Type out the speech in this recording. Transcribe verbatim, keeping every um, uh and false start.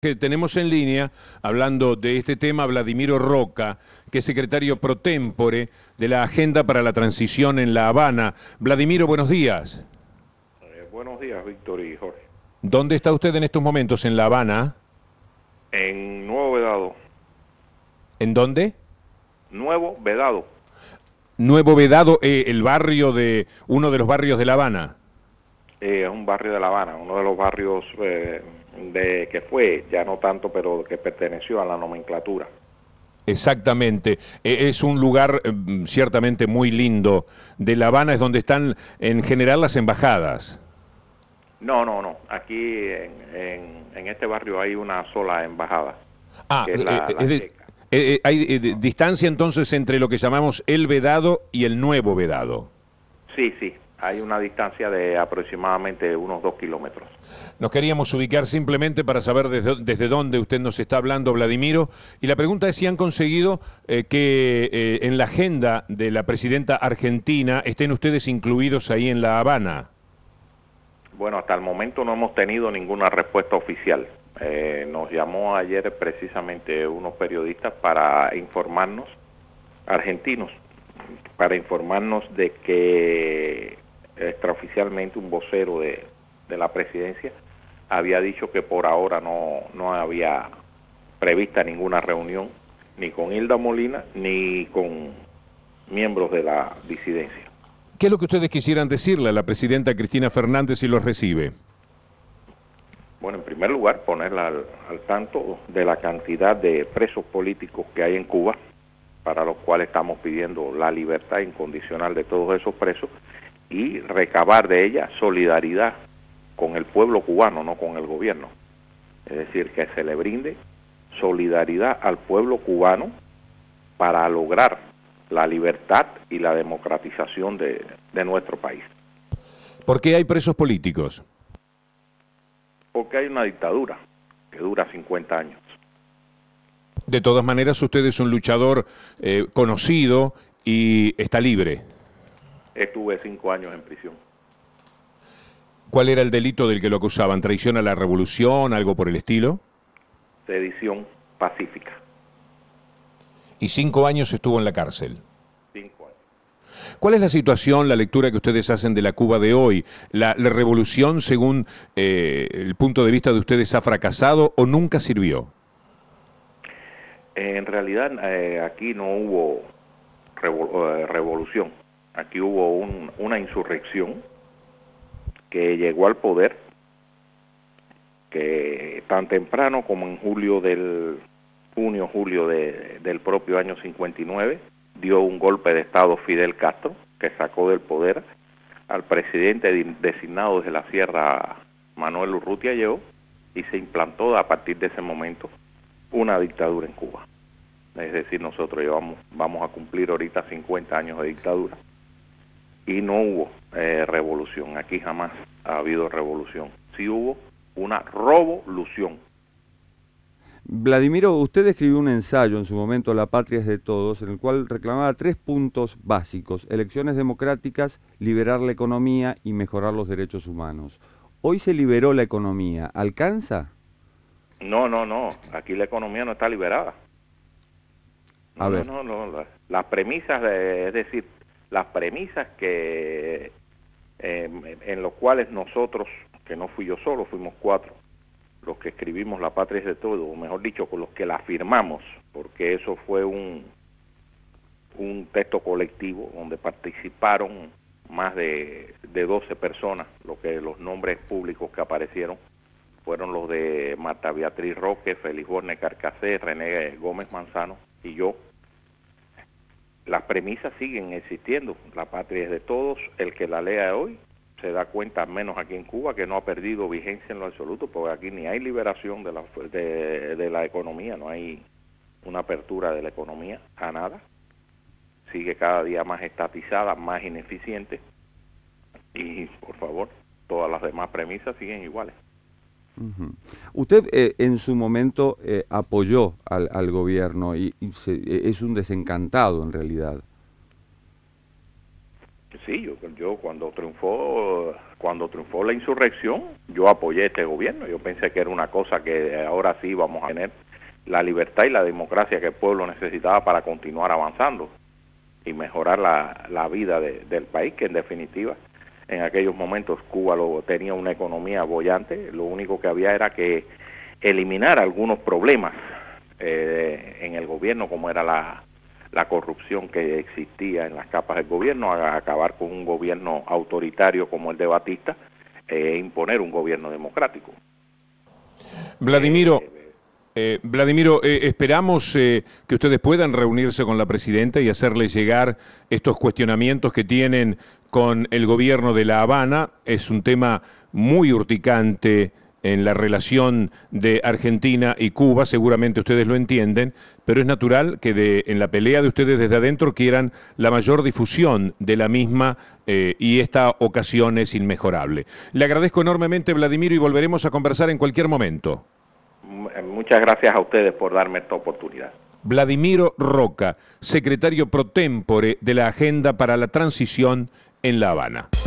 Que tenemos en línea, hablando de este tema, Vladimiro Roca, que es secretario pro tempore de la Agenda para la Transición en La Habana. Vladimiro, buenos días. Eh, buenos días, Víctor y Jorge. ¿Dónde está usted en estos momentos? ¿En La Habana? En Nuevo Vedado. ¿En dónde? Nuevo Vedado. Nuevo Vedado, eh, el barrio de, uno de los barrios de La Habana. Eh, es un barrio de La Habana, uno de los barrios eh, de que fue, ya no tanto, pero que perteneció a la nomenclatura. Exactamente, eh, es un lugar eh, ciertamente muy lindo de La Habana, es donde están en general las embajadas. No, no, no. Aquí en, en, en este barrio hay una sola embajada, Ah, que es eh, la, eh, la es de- checa. eh, eh, hay eh, de- distancia entonces entre lo que llamamos el Vedado y el Nuevo Vedado. Sí, sí. Hay una distancia de aproximadamente unos dos kilómetros. Nos queríamos ubicar simplemente para saber desde, desde dónde usted nos está hablando, Vladimiro. Y la pregunta es si han conseguido eh, que eh, en la agenda de la presidenta argentina estén ustedes incluidos ahí en La Habana. Bueno, hasta el momento no hemos tenido ninguna respuesta oficial. Eh, nos llamó ayer precisamente unos periodistas para informarnos, argentinos, para informarnos de que extraoficialmente un vocero de, de la presidencia había dicho que por ahora no, no había prevista ninguna reunión, ni con Hilda Molina, ni con miembros de la disidencia. ¿Qué es lo que ustedes quisieran decirle a la presidenta Cristina Fernández si los recibe? Bueno, en primer lugar, ponerla al, al tanto de la cantidad de presos políticos que hay en Cuba, para los cuales estamos pidiendo la libertad incondicional de todos esos presos, y recabar de ella solidaridad con el pueblo cubano, no con el gobierno. Es decir, que se le brinde solidaridad al pueblo cubano para lograr la libertad y la democratización de, de nuestro país. ¿Por qué hay presos políticos? Porque hay una dictadura que dura cincuenta años. De todas maneras, usted es un luchador eh, conocido y está libre. Estuve cinco años en prisión. ¿Cuál era el delito del que lo acusaban? ¿Traición a la revolución, algo por el estilo? Sedición pacífica. Y cinco años estuvo en la cárcel. Cinco años. ¿Cuál es la situación, la lectura que ustedes hacen de la Cuba de hoy? ¿La, la revolución, según eh, el punto de vista de ustedes, ha fracasado o nunca sirvió? En realidad eh, aquí no hubo revol eh, revolución. Aquí hubo un, una insurrección que llegó al poder, que tan temprano como en julio del junio, julio de, del propio año cincuenta y nueve, dio un golpe de estado Fidel Castro, que sacó del poder al presidente designado desde la Sierra, Manuel Urrutia Lleó, y se implantó a partir de ese momento una dictadura en Cuba. Es decir, nosotros llevamos, vamos a cumplir ahorita cincuenta años de dictadura y no hubo eh, revolución. Aquí jamás ha habido revolución. Sí hubo una rovolución. Vladimiro, usted escribió un ensayo en su momento, La patria es de todos, en el cual reclamaba tres puntos básicos: elecciones democráticas, liberar la economía y mejorar los derechos humanos. Hoy se liberó la economía, ¿alcanza? No, no, no, aquí la economía no está liberada. No, A ver. no, no, no, las, las premisas, de, es decir, las premisas que eh, en los cuales nosotros, que no fui yo solo, fuimos cuatro, los que escribimos La patria es de todo, o mejor dicho, con los que la firmamos, porque eso fue un, un texto colectivo donde participaron más de, de doce personas. Lo que los nombres públicos que aparecieron fueron los de Marta Beatriz Roque, Félix Borne Carcasé, René Gómez Manzano y yo. Las premisas siguen existiendo. La patria es de todos. El que la lea hoy se da cuenta, al menos aquí en Cuba, que no ha perdido vigencia en lo absoluto, porque aquí ni hay liberación de la, de, de la economía, no hay una apertura de la economía a nada. Sigue cada día más estatizada, más ineficiente, y por favor, todas las demás premisas siguen iguales. Uh-huh. Usted eh, en su momento eh, apoyó al, al gobierno y, y se, es un desencantado en realidad. Sí, yo, yo cuando triunfó cuando triunfó la insurrección, yo apoyé este gobierno. Yo pensé que era una cosa que ahora sí vamos a tener la libertad y la democracia que el pueblo necesitaba para continuar avanzando y mejorar la, la vida de, del país, que en definitiva en aquellos momentos Cuba lo, tenía una economía boyante. Lo único que había era que eliminar algunos problemas eh, en el gobierno, como era la la corrupción que existía en las capas del gobierno, a acabar con un gobierno autoritario como el de Batista e eh, imponer un gobierno democrático. Vladimiro, eh, eh, Vladimiro, eh, esperamos eh, que ustedes puedan reunirse con la presidenta y hacerle llegar estos cuestionamientos que tienen con el gobierno de La Habana. Es un tema muy urticante en la relación de Argentina y Cuba, seguramente ustedes lo entienden, pero es natural que de, en la pelea de ustedes desde adentro quieran la mayor difusión de la misma eh, y esta ocasión es inmejorable. Le agradezco enormemente, Vladimiro, y volveremos a conversar en cualquier momento. Muchas gracias a ustedes por darme esta oportunidad. Vladimiro Roca, secretario pro tempore de la Agenda para la Transición en La Habana.